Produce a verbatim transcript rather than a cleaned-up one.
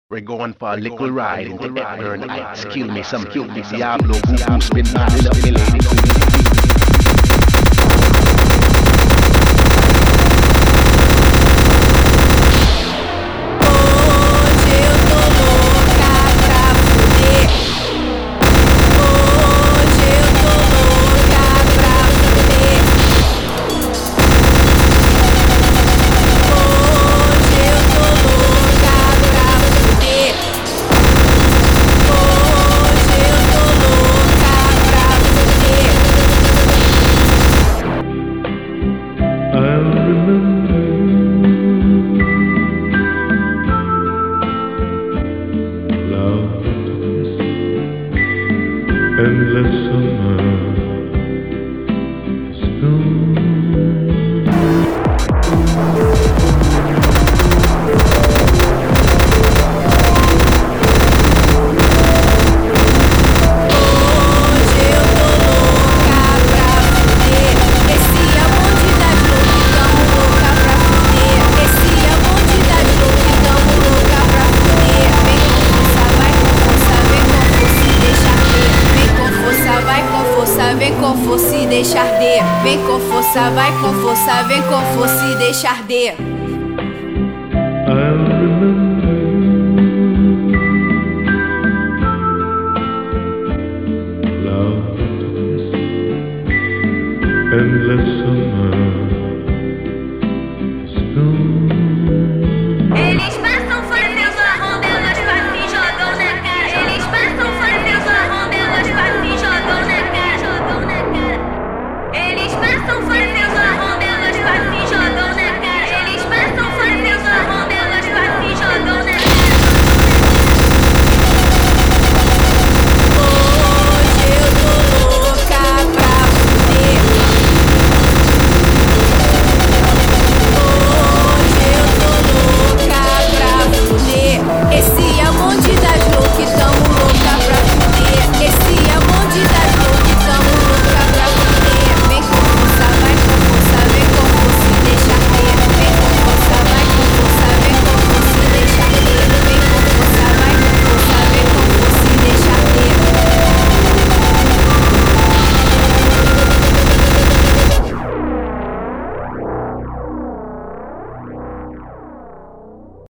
We're going for a little ride into Hepburn Heights. Kill me some, kill me Diablo, who who spin mad in up me lady. Endless summer snow. Vem com força e deixa arder. Vem com força, vai com força, vem com força e deixa arder. I'll remember